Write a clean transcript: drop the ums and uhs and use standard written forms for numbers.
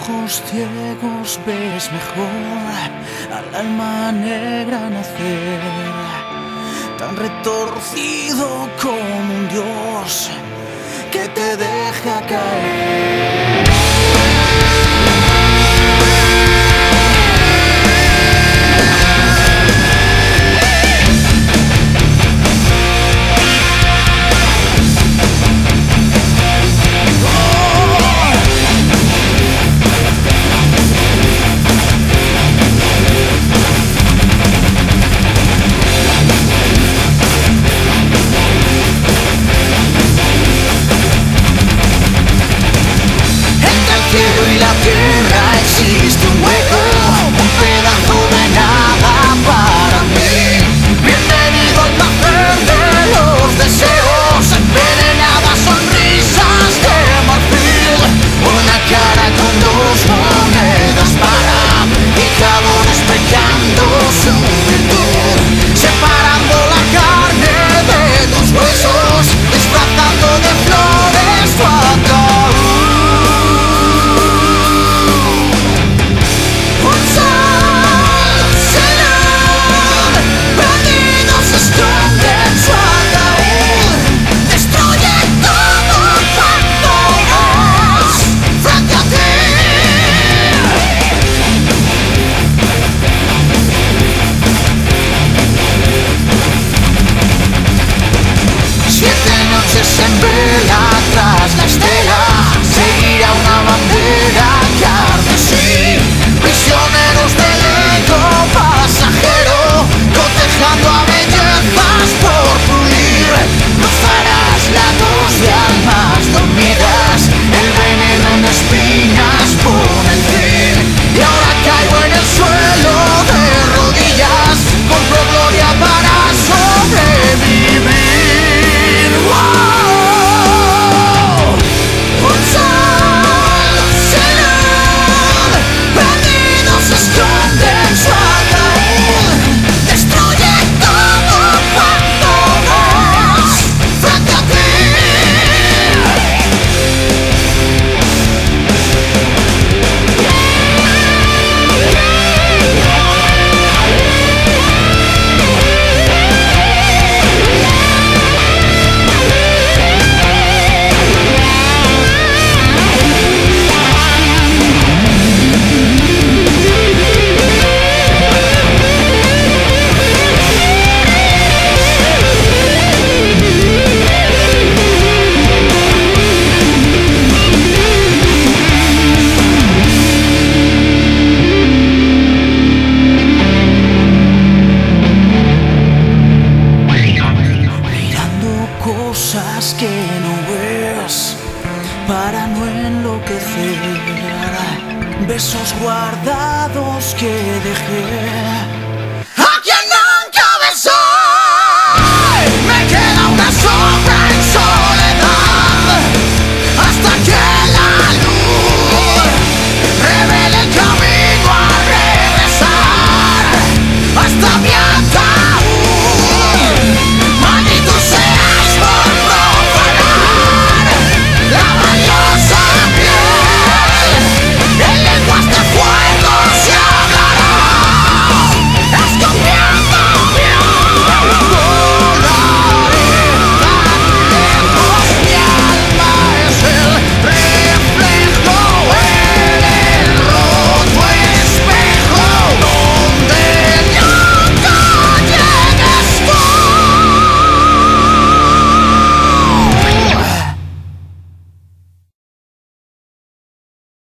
ojos ciegos ves mejor al alma negra nacer, tan retorcido como un dios que te deja caer. Y la tierra existe un hueco, un pedazo de nada para mí. Bienvenido al placer de los deseos, envenenadas sonrisas de marfil, una cara con dos monedas para y cada espejando su virtud, separando la carne de tus huesos, disfrazando de flores tu ataúd. En vela tras la estela seguirá una bandera carmesí, prisioneros del ego pasajero, cotejando a bellezas por fluir. Cruzarás lagos de almas dormidas, el veneno en espinas pone el fin. Y ahora caigo en el suelo de rodillas, compro gloria para sobrevivir. Que no ves para no enloquecer, besos guardados que dejé